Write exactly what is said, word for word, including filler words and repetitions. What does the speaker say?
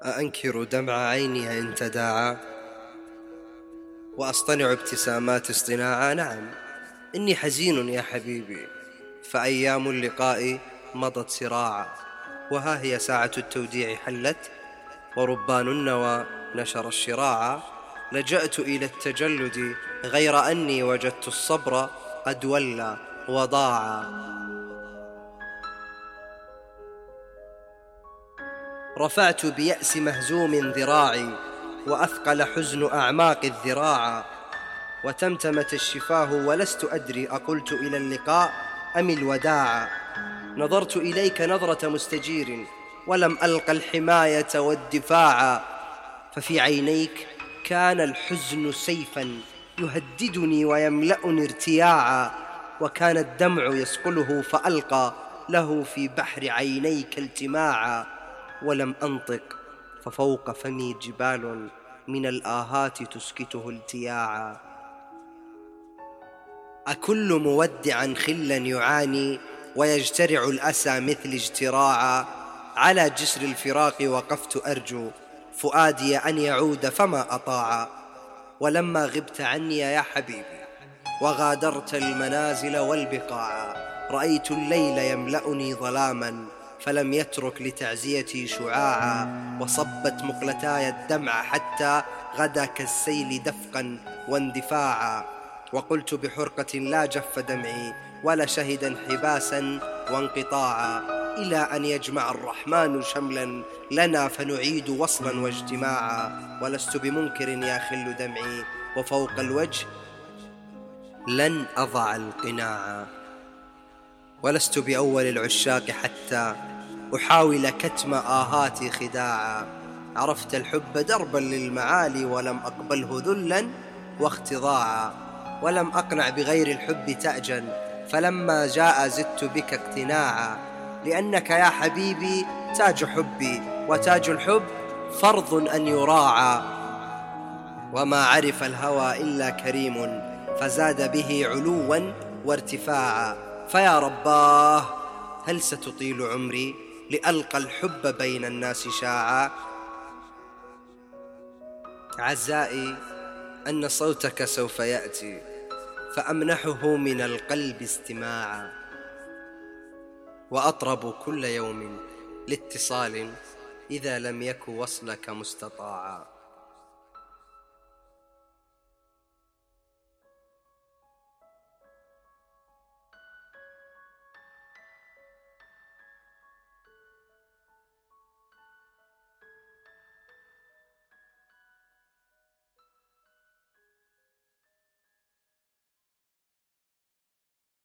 أأنكر دمع عيني إن تداعى وأصطنع ابتسامات اصطناعا؟ نعم، إني حزين يا حبيبي، فأيام اللقاء مضت سراعا، وها هي ساعة التوديع حلت، وربان النوى نشر الشراعا. لجأت إلى التجلد غير أني وجدت الصبر قد ولى وضاعا. رفعت بيأس مهزوم ذراعي، وأثقل حزن أعماق الذراعا، وتمتمت الشفاه ولست أدري أقلت إلى اللقاء أم الوداعا. نظرت إليك نظرة مستجير، ولم ألق الحماية والدفاعا، ففي عينيك كان الحزن سيفا يهددني ويملأني ارتياعا، وكان الدمع يسقله فألقى له في بحر عينيك التماعا. ولم أنطق ففوق فمي جبال من الآهات تسكته التياعا. أكل مودعا خلا يعاني ويجترع الأسى مثل اجتراعا. على جسر الفراق وقفت أرجو فؤادي أن يعود فما أطاعا. ولما غبت عني يا حبيبي وغادرت المنازل والبقاعا، رأيت الليل يملأني ظلاما فلم يترك لتعزيتي شعاعا. وصبت مقلتاي الدمع حتى غدا كالسيل دفقا واندفاعا. وقلت بحرقة لا جف دمعي ولا شهد انحباسا وانقطاعا، إلى أن يجمع الرحمن شملا لنا فنعيد وصلا واجتماعا. ولست بمنكر يا خل دمعي، وفوق الوجه لن أضع القناعا. ولست بأول العشاق حتى أحاول كتم آهاتي خداعا. عرفت الحب دربا للمعالي ولم أقبله ذلا واختضاعا. ولم أقنع بغير الحب تأجا فلما جاء زدت بك اقتناعا. لأنك يا حبيبي تاج حبي، وتاج الحب فرض أن يراعى. وما عرف الهوى إلا كريم فزاد به علوا وارتفاعا. فيا رباه هل ستطيل عمري لألقى الحب بين الناس شاعا. عزائي أن صوتك سوف يأتي فأمنحه من القلب استماعا، وأطرب كل يوم لاتصال إذا لم يك وصلك مستطاعا.